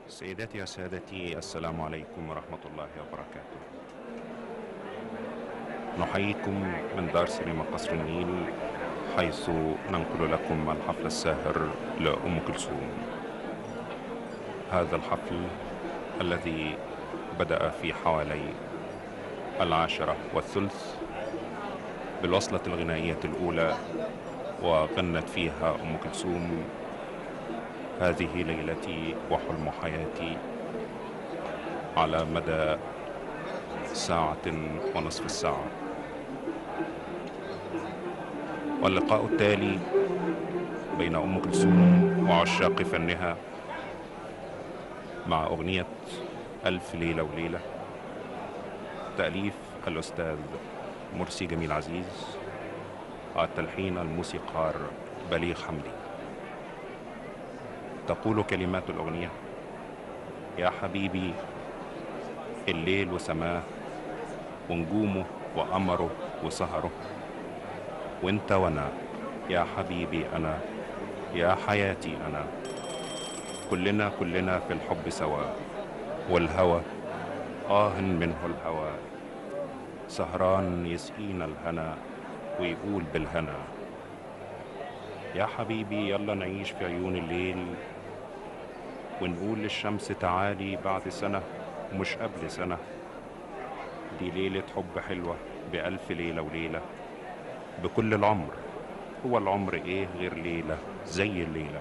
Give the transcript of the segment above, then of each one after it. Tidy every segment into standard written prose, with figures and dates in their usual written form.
سيداتي وسادتي، السلام عليكم ورحمة الله وبركاته. نحييكم من دار سينما قصر النيل، حيث ننقل لكم الحفل الساهر لأم كلثوم. هذا الحفل الذي بدأ في حوالي 10:03 بالوصلة الغنائية الأولى، وغنت فيها أم كلثوم: هذه ليلتي وحلم حياتي، على مدى 1.5 ساعة. واللقاء التالي بين أم كلثوم وعشاق فنها مع أغنية ألف ليلة وليلة، تأليف الأستاذ مرسي جميل عزيز، التلحين الموسيقار بليغ حمدي. تقول كلمات الأغنية: يا حبيبي، الليل وسماه ونجومه وقمره وسهره، وانت وانا يا حبيبي انا، يا حياتي انا، كلنا في الحب سوا، والهوى منه الهوى، سهران يسقينا الهنا ويقول بالهنا. يا حبيبي يلا نعيش في عيون الليل، ونقول للشمس تعالي بعد سنة مش قبل سنة. دي ليلة حب حلوة بألف ليلة وليلة، بكل العمر. هو العمر ايه غير ليلة زي الليلة؟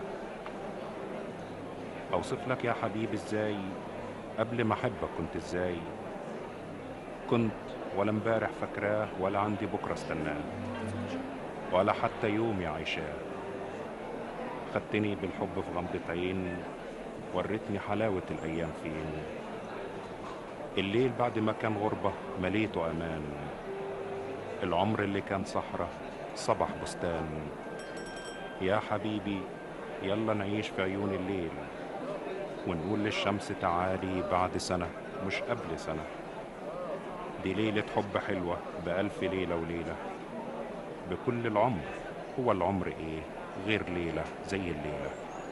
اوصف لك يا حبيبي ازاي قبل ما احبك كنت ازاي؟ كنت ولا امبارح فاكراه، ولا عندي بكرة استناه، ولا حتى يومي عايشاه. خدتني بالحب في غمضة عين، وريتني حلاوة الايام فين. الليل بعد ما كان غربة مليته امان، العمر اللي كان صحراء صبح بستان. يا حبيبي يلا نعيش في عيون الليل، ونقول للشمس تعالي بعد سنة مش قبل سنة. دي ليلة حب حلوة بألف ليلة وليلة، بكل العمر. هو العمر ايه غير ليلة زي الليلة؟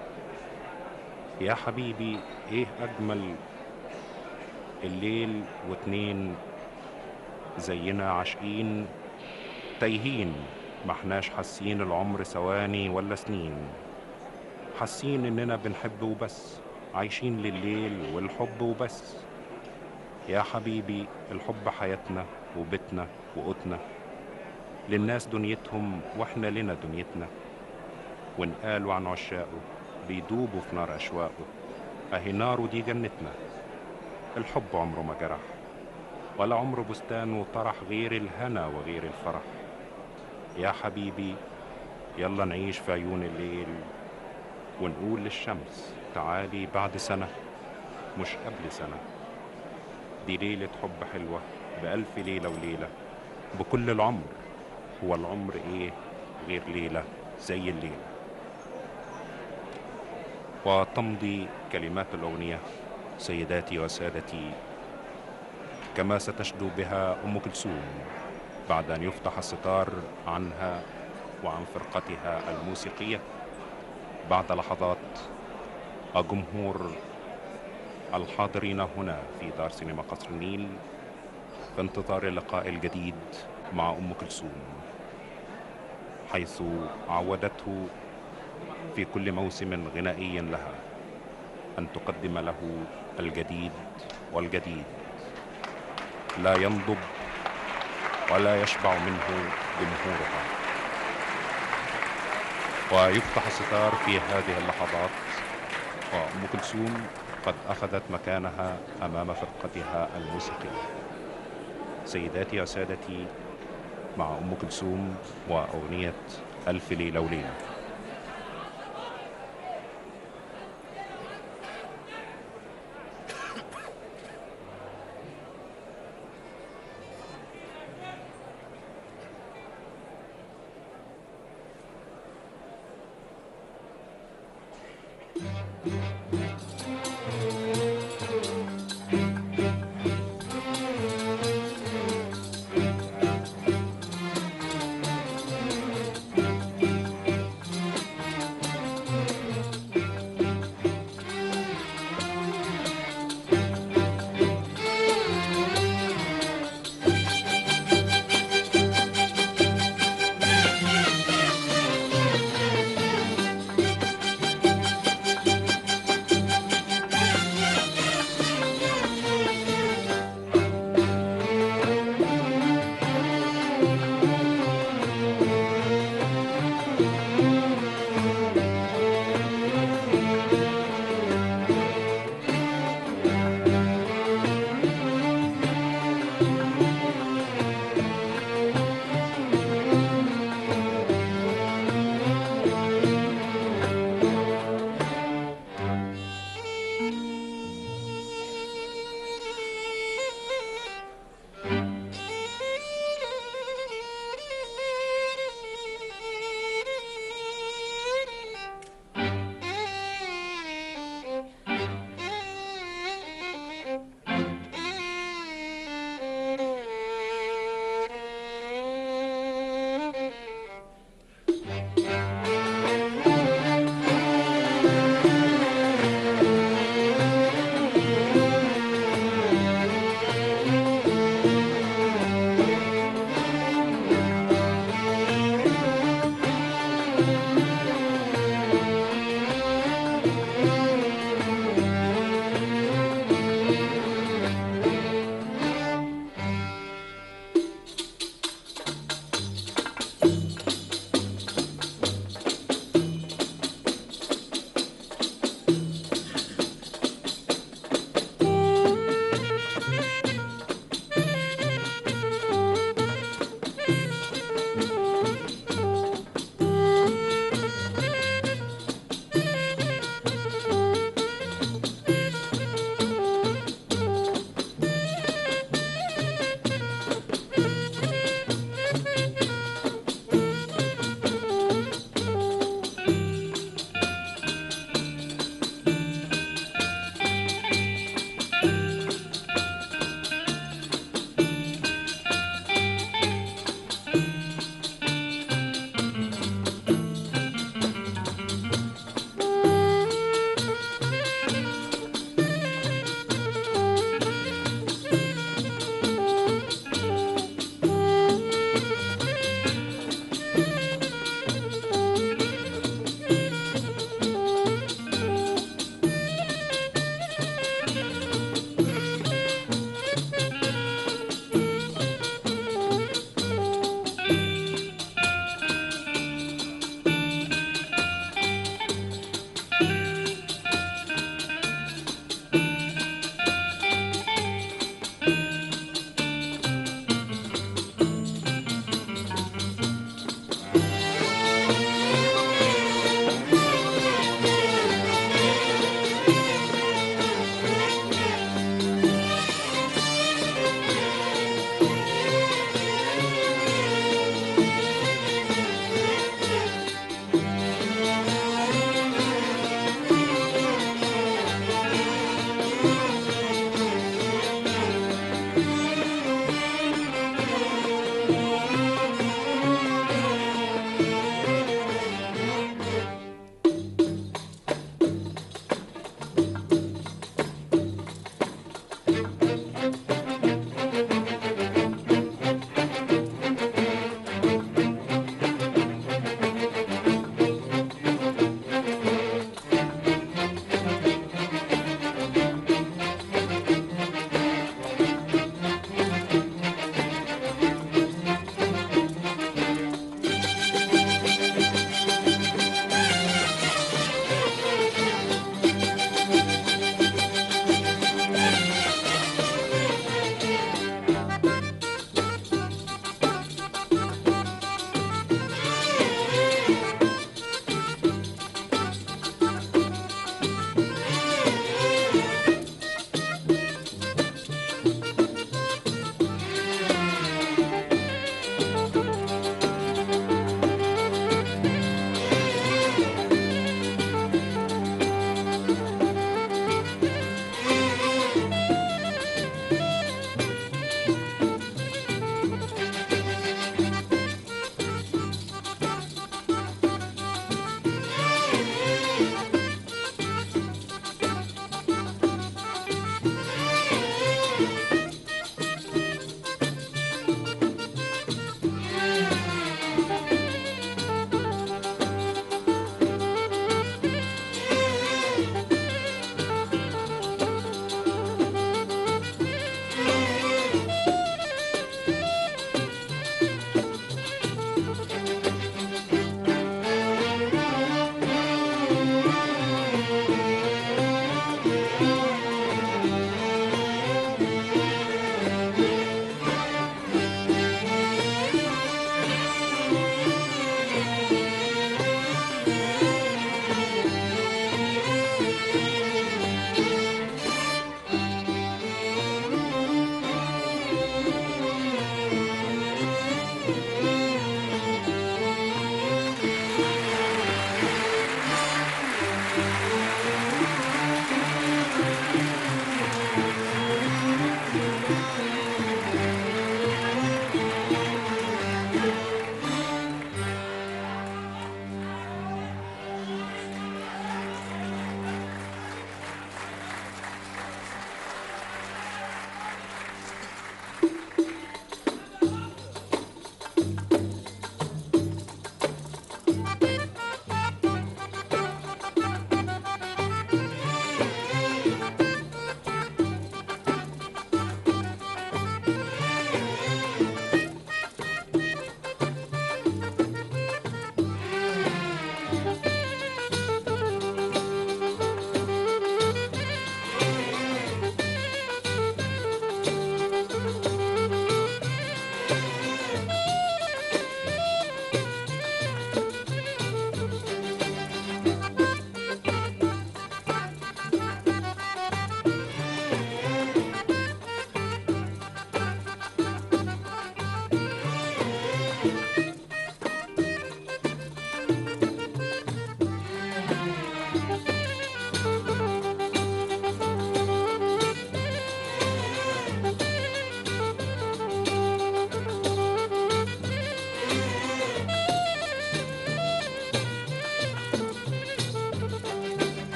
يا حبيبي ايه أجمل الليل واتنين زينا عاشقين تايهين، محناش حاسين العمر ثواني ولا سنين، حاسين اننا بنحب وبس، عايشين لليل والحب وبس. يا حبيبي الحب حياتنا وبيتنا وقوتنا، للناس دنيتهم واحنا لنا دنيتنا. ونقالوا عن عشاقه بيدوبوا في نار أشواقه، أهي ناره دي جنتنا. الحب عمره ما جرح، ولا عمره بستان وطرح غير الهنا وغير الفرح. يا حبيبي يلا نعيش في عيون الليل، ونقول للشمس تعالي بعد سنة مش قبل سنة. دي ليلة حب حلوة بألف ليلة وليلة، بكل العمر. هو العمر ايه غير ليلة زي الليلة؟ وتمضي كلمات الأغنية سيداتي وسادتي كما ستشدو بها أم كلثوم بعد أن يفتح الستار عنها وعن فرقتها الموسيقية. بعد لحظات الجمهور الحاضرين هنا في دار سينما قصر النيل في انتظار اللقاء الجديد مع أم كلثوم، حيث عودته في كل موسم غنائي لها أن تقدم له الجديد والجديد، لا ينضب ولا يشبع منه جمهورها. ويفتح الستار في هذه اللحظات، وأم كلثوم قد أخذت مكانها أمام فرقتها الموسيقية. سيداتي وسادتي، مع أم كلثوم وأغنية ألف ليلة وليلة.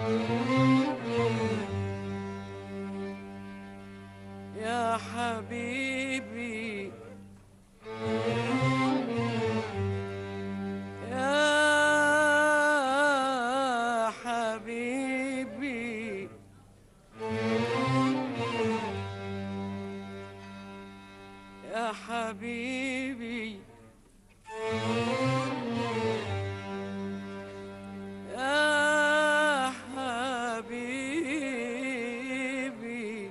يا حبيبي يا حبيبي يا حبيبي يا حبيبي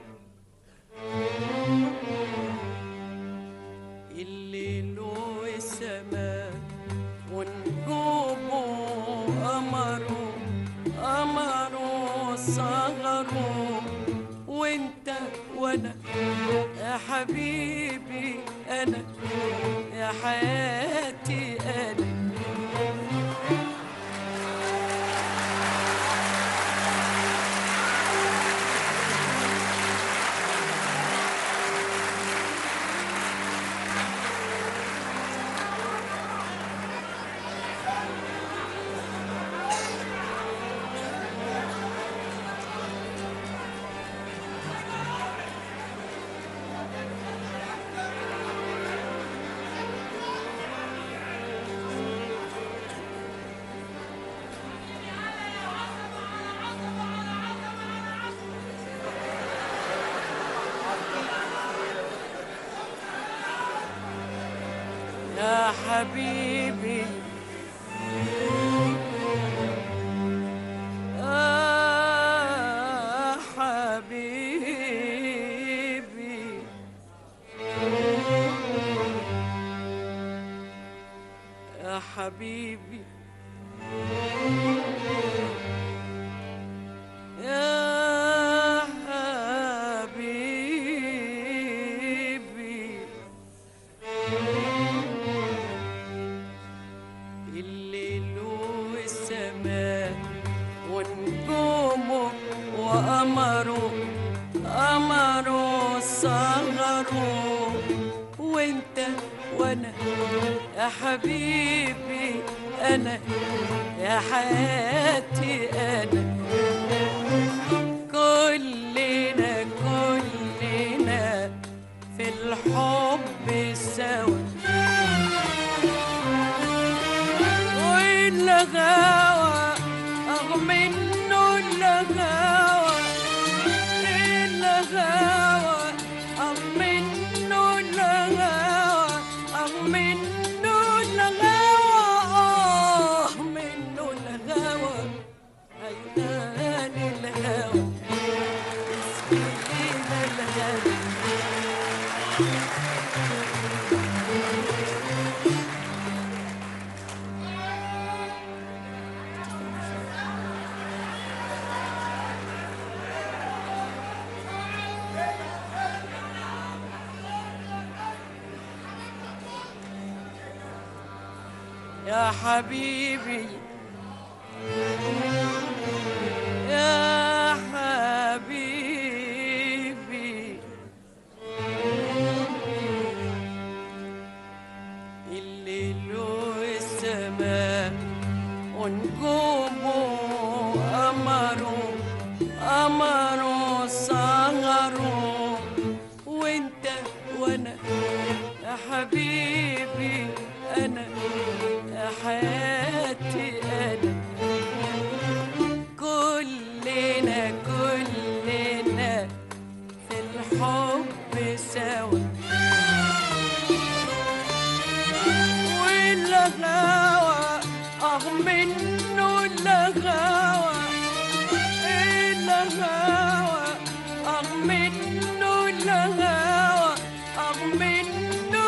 الليل والسماء ونجومه قمره قمره صغره وانت وانا يا حبيبي انا يا حياتي انا يا حبيبي يا حبيبي يا حبيبي يا حبيبي الليل والسماء ونجومه وقمره قمره صغره وانت وانا يا حبيبي انا يا حياتي انا كلنا كلنا في الحب سوا والغاوى رغم انه الغاوى الغاوى رغم انه الغاوى رغم انه الغاوى منه الغاوى هينان الهوى يسقينا الهوى يا حبيبي يا حبيبي الليل والسماء ونجومه قمره قمره صغره وانت وانا يا حبيبي انا يا حياتي انا كلنا كلنا في الحب سوا والغاوى رغم انه الغاوى الغاوى رغم انه الغاوى رغم انه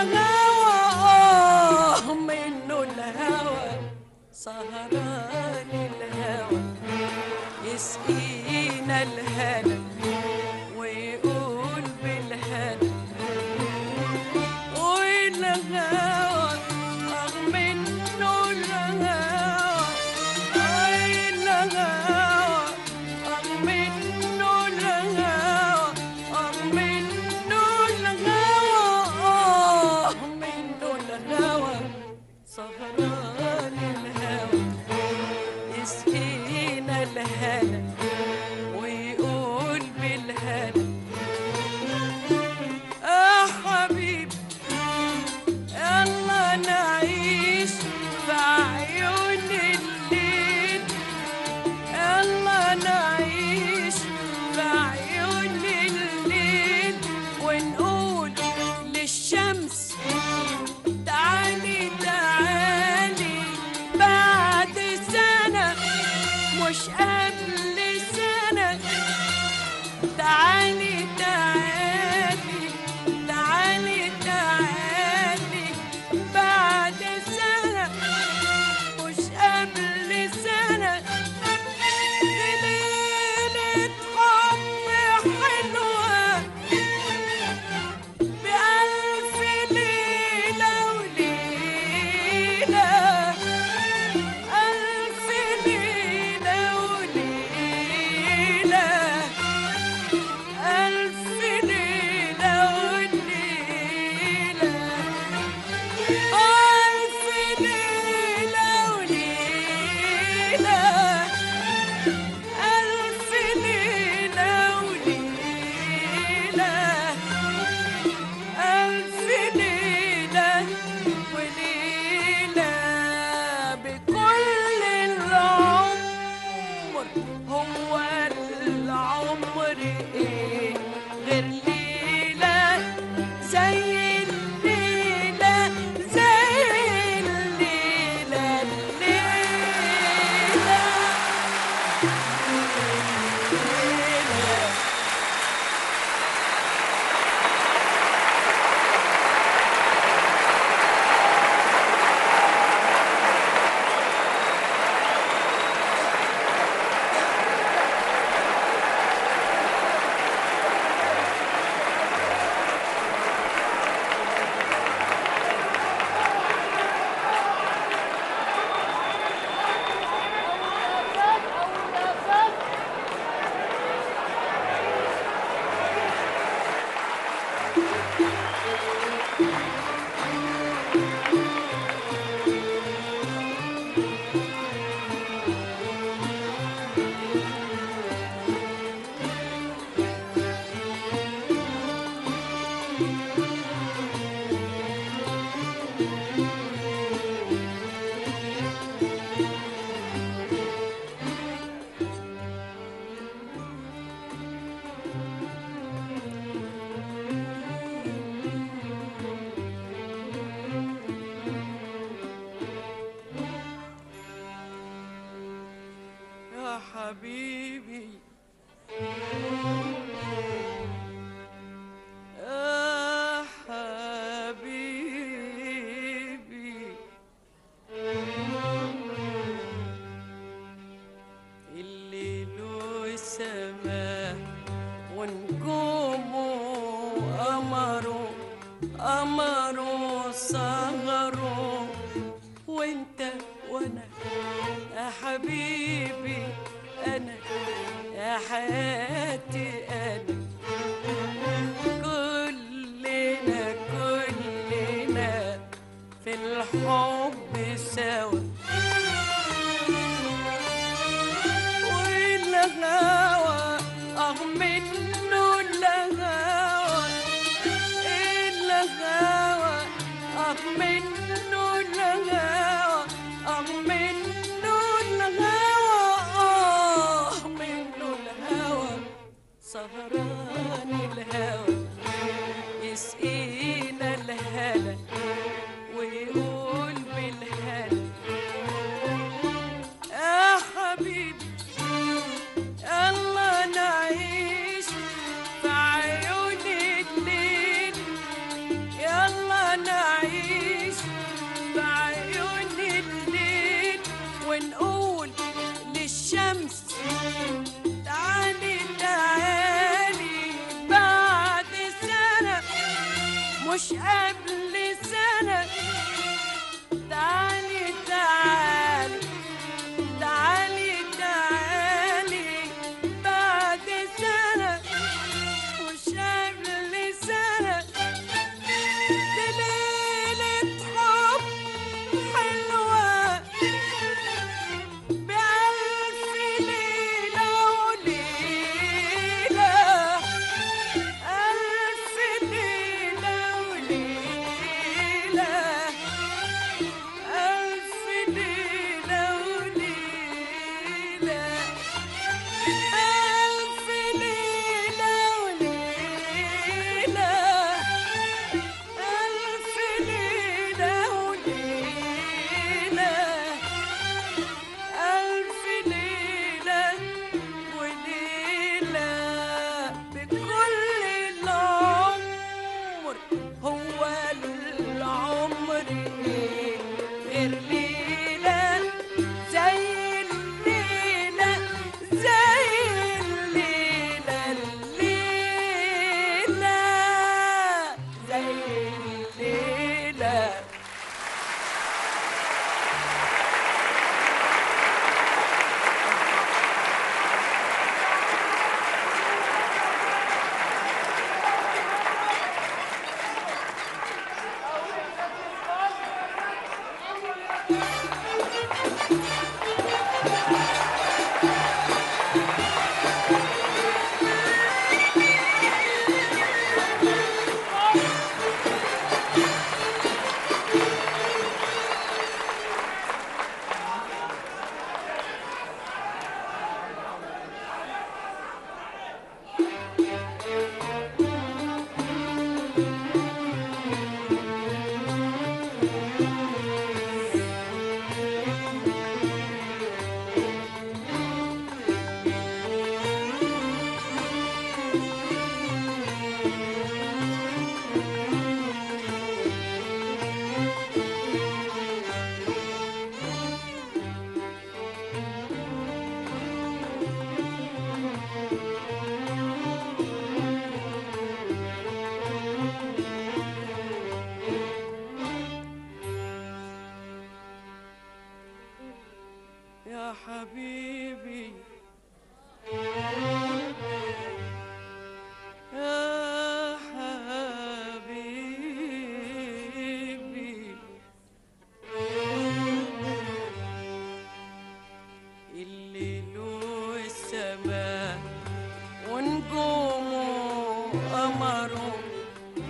الغاوى منه الهوى سهران الهوى يسقينا الهنا ويقول بالهنا والغاوى رغم انه الغاوى الغاوى رغم انه الغاوى رغم انه الغاوى منه الهوى سهران الهوى يسقينا الهوى قبل سنة تعالي تعالي تعالي تعالي بعد سنة مش قبل سنة ليلة حب حلوة بألف ليلة وليلة ألف ليلة وليلة ألف ليلة وليلة ألف ليلة وليلة ألف ليلة وليلة ألف ليلة وليلة بكل العمر هو العمر إيه غير ليلة زي الليلة زي الليلة الليلة يا حبيبي يا حبيبي الليل والسماء ونجومه قمره قمره صغره وانت وانا يا حبيبي أنا يا حياتي أنا كلنا كلنا في الحب سوا والهوى منه الهوى الهوى منه الهوى منه الهوى منه الهوى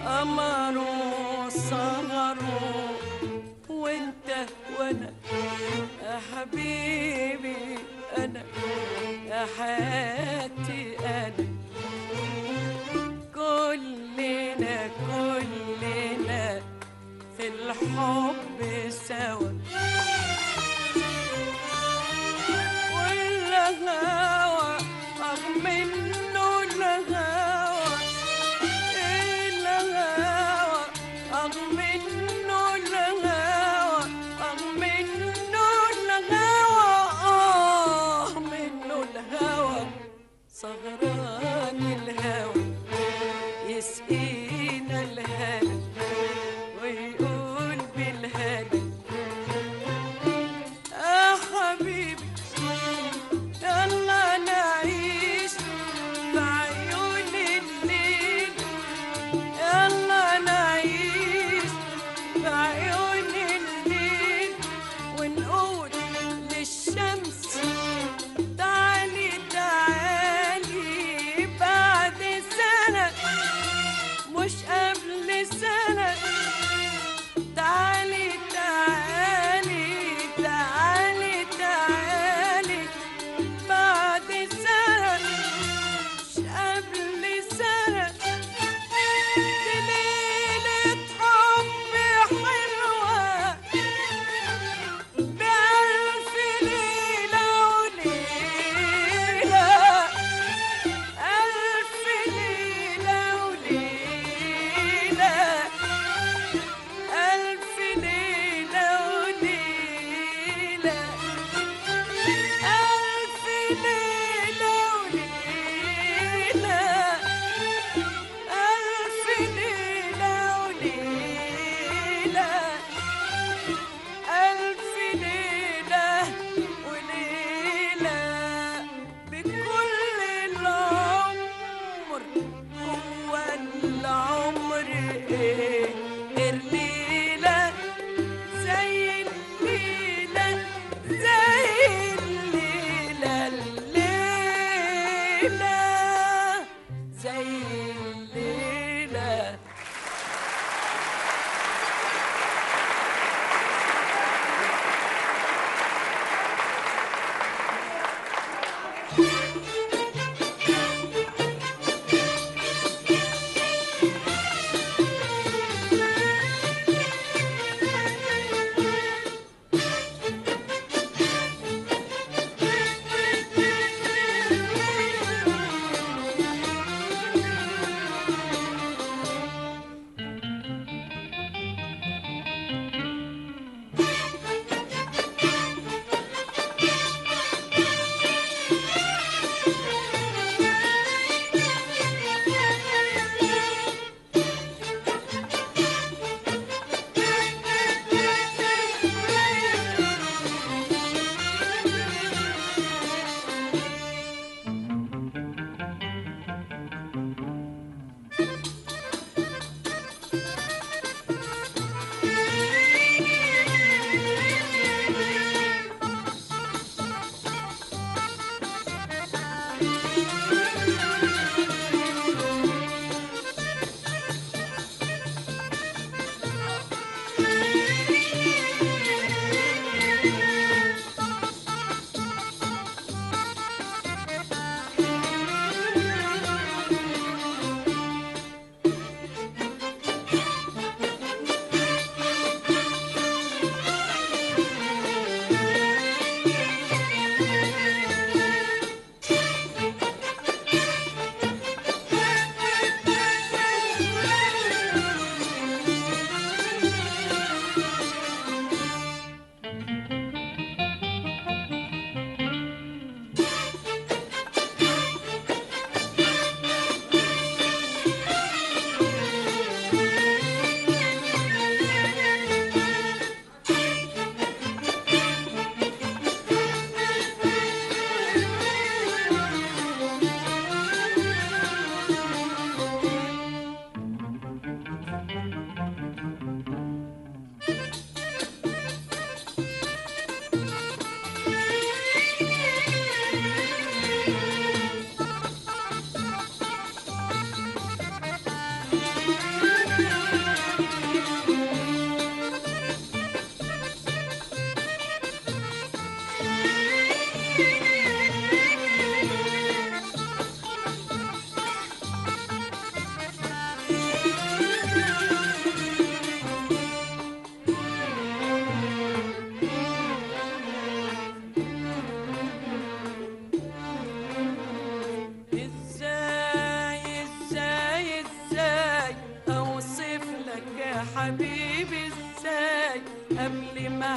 قمروا سهروا وانت وانا يا حبيبي انا يا حياتي انا كلنا في الحب سوا والهوى منه الهوى الهوى منه الهوى منه الهوى منه الهوى سهران الهوى يسقينا الهنا ويقول بالهنا يا حبيبي يلا نعيش بعيون الليل يلا نعيش بعيون الليل ونقول للشمس تعالي تعالي بعد سنة مش قبل سنة تعالي تعالي تعالي تعالي بعد سنة مش قبل سنة دي ليلة حب حلوة بألف ليلة وليلة ألف ليلة وليلة ألف ليلة وليلة ألف ليلة وليلة ألف ليلة وليلة ألف ليلة وليلة بكل العمر هو العمر إيه غير ليلة زي الليلة زي الليلة الليلة زي الليلة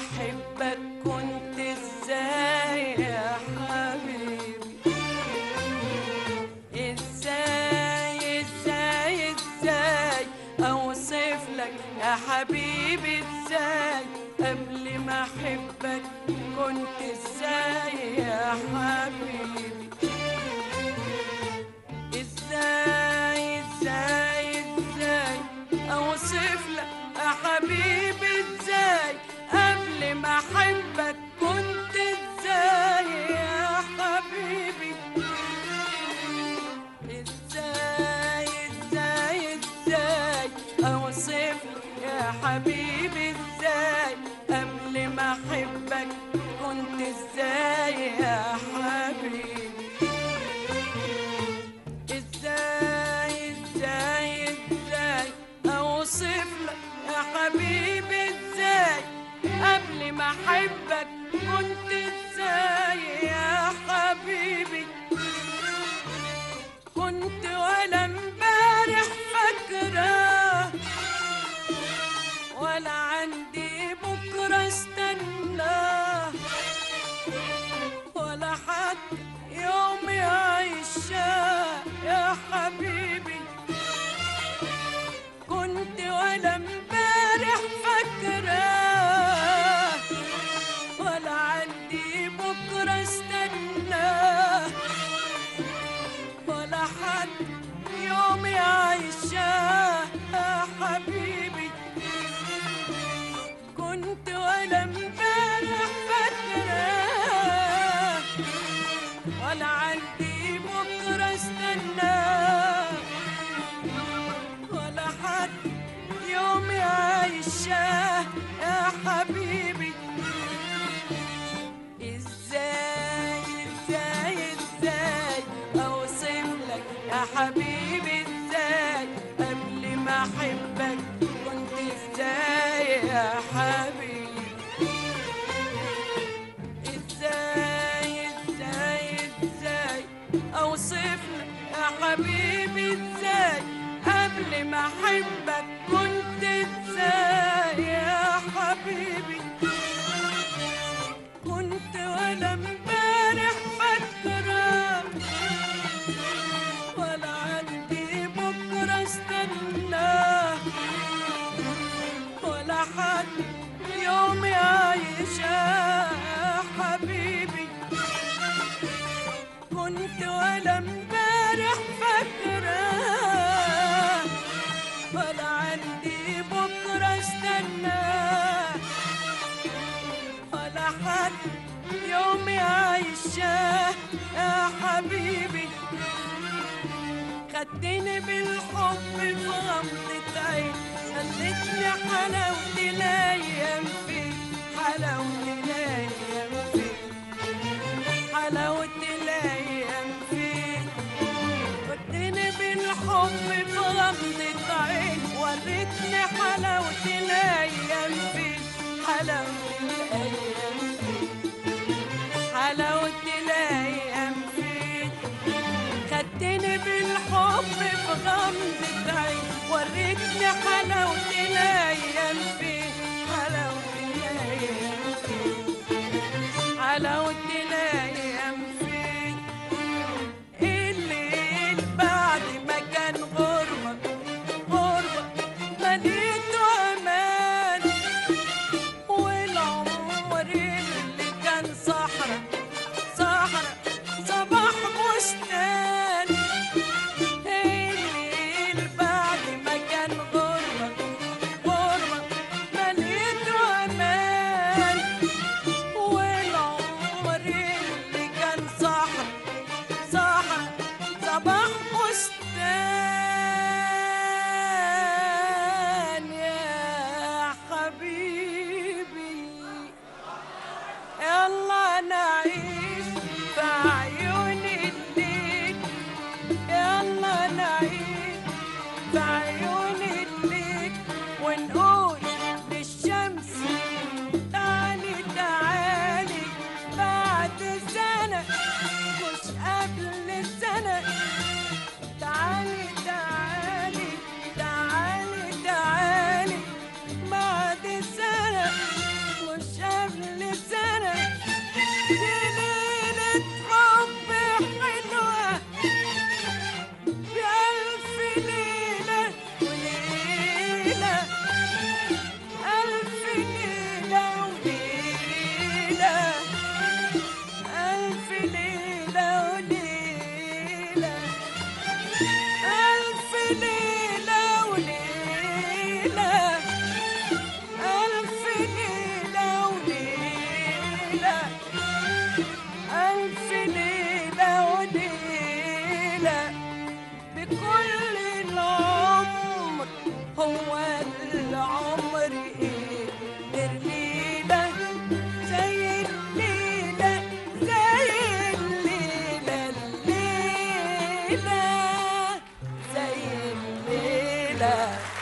أحبك كنت إزاي يا حبيبي؟ إزاي إزاي إزاي أوصف لك يا حبيبي؟ إزاي قبل ما أحبك كنت إزاي يا حبيبي؟ إزاي إزاي إزاي أوصف لك يا حبيبي؟ إزاي قبل ما أحبك كنت إزاي يا حبيبي؟ إزاي إزاي إزاي أوصف لك يا حبيبي؟ إزاي قبل ما أحبك كنت إزاي يا حبيبي؟ إزاي إزاي إزاي أوصف لك يا حبيبي؟ إزاي قبل ما أحبك كنت إزاي يا حبيبي؟ كنت ولا امبارح فاكرة، ولا عندي بكرة استناه، ولا حد يوم يعيشها يا حبيبي. كنت ولا امبارح فاكرة، ولا عندي بكرة استناه، ولا حد يوم يعيشها يا حبيبي. كنت ولا امبارح فاكرة، ولا عندي بكرة استناه، ولا حد يوم يعيشها يا حبيبي. إزاي إزاي إزاي أوصف لك يا حبيبي؟ إزاي قبل ما أحبك كنت إزاي يا حبيبي؟ إزاي إزاي إزاي أوصف لك يا حبيبي؟ إزاي قبل ما أحبك كنت إزاي يا حبيبي؟ كنت ولا امبارح فاكرة، ولا عندي بكرة استناه، ولا حد يوم يعيشها يا حبيبي. كنت ولا امبارح فاكرة، ولا عندي بكرة استناه، ولا حد يوم يعيشها يا حبيبي. خدتني بالحب في غمضة عين، خلتني حلاوة الأيام فيك، حلاوة الأيام فيك، حلاوة الأيام فيك. خدتني بالحب في غمضة عين، وريتني حلاوة الأيام فيك، حلاوة الأيام فيك، حلاوة الأيام فيك. خدتني بالحب في غمضة عين، وريتني حلاوة الأيام فيك، حلاوة الأيام فيك، حلاوة الأيام فيك. الليل بعد ما كان غربة غربة مليته أمان، والعمر اللي كان صحرا صحرا صباح بستان. الليل بعد ما كان غربة غربة ليلة بكل العمر، هو العمر ايه غير ليلة زي الليلة، زي الليلة، الليلة زي الليلة.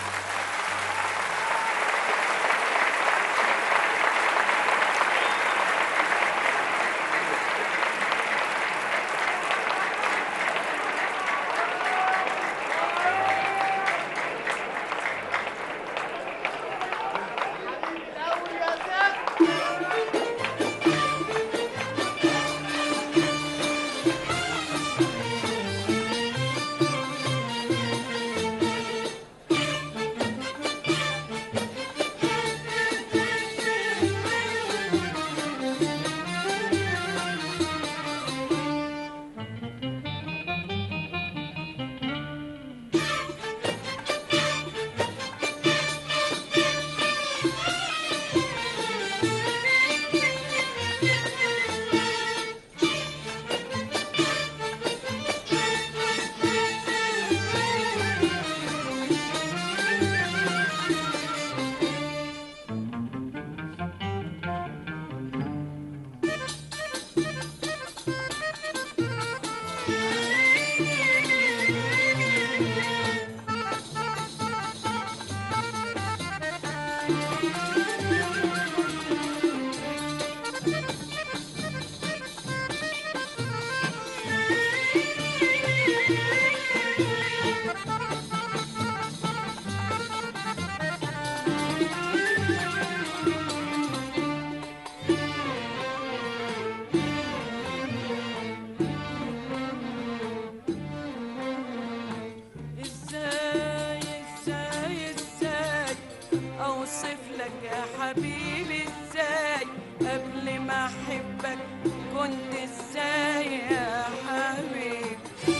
ازاي اوصف لك يا حبيبي، ازاي قبل ما احبك كنت ازاي يا حبيبي،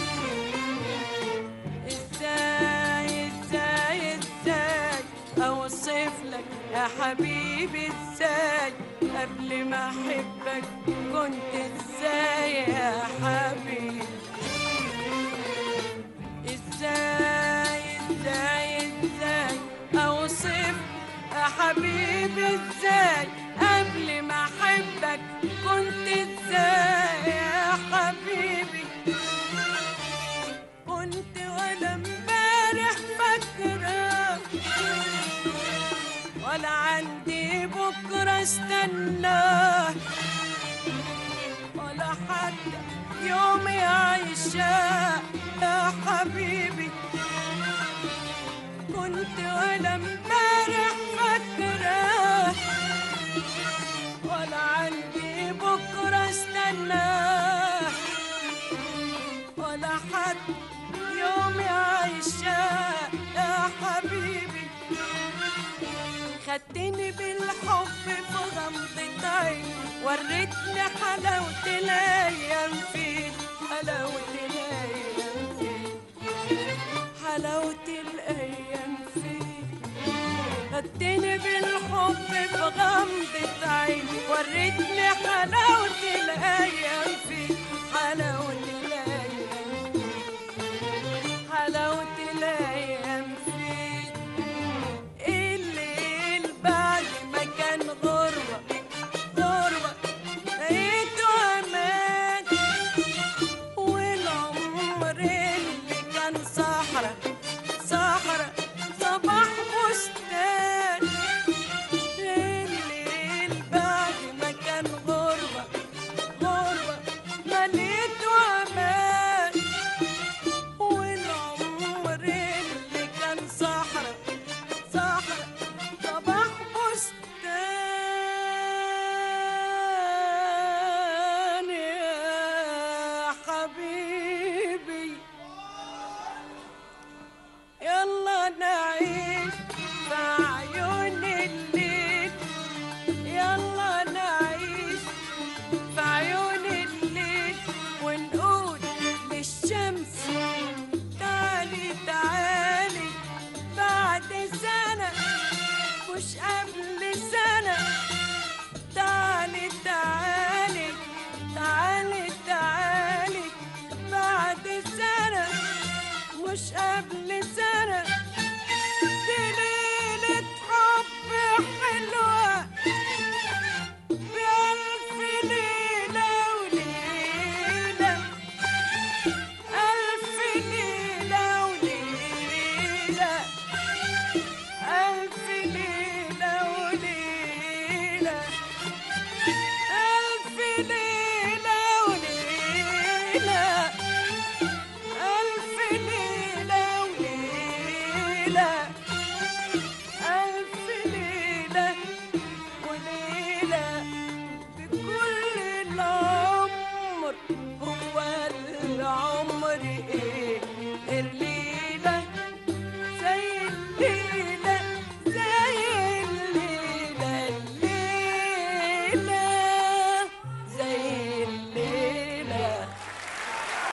ازاي اوصف لك يا حبيبي، ازاي قبل ما احبك كنت ازاي يا حبيبي، ازاي اوصف يا حبيبي، ازاي قبل ما احبك كنت ازاي يا حبيبي، كنت ولا امبارح فاكره ولا عندي بكره استناه، ولا حتى يومي عايشاه يا حبيبي، كنت ولا امبارح فاكره ولا عندي بكره استناه، ولا حتى يومي عايشاه يا حبيبي، خدتني بالحب في غمضة عين، وريتني حلاوة الأيام فيك، حلاوة الأيام فيك، حلاوة الأيام فيك، خدتني بالحب في غمضة عين، وريتني حلاوة الأيام فيك، حلاوة الأيام فيك، حلاوة الأيام فيك، الليل بعد ما كان غربة لقيته أمان، والعمر اللي كان صحرا صباح بستان، الليل بعد ما كان غربة مش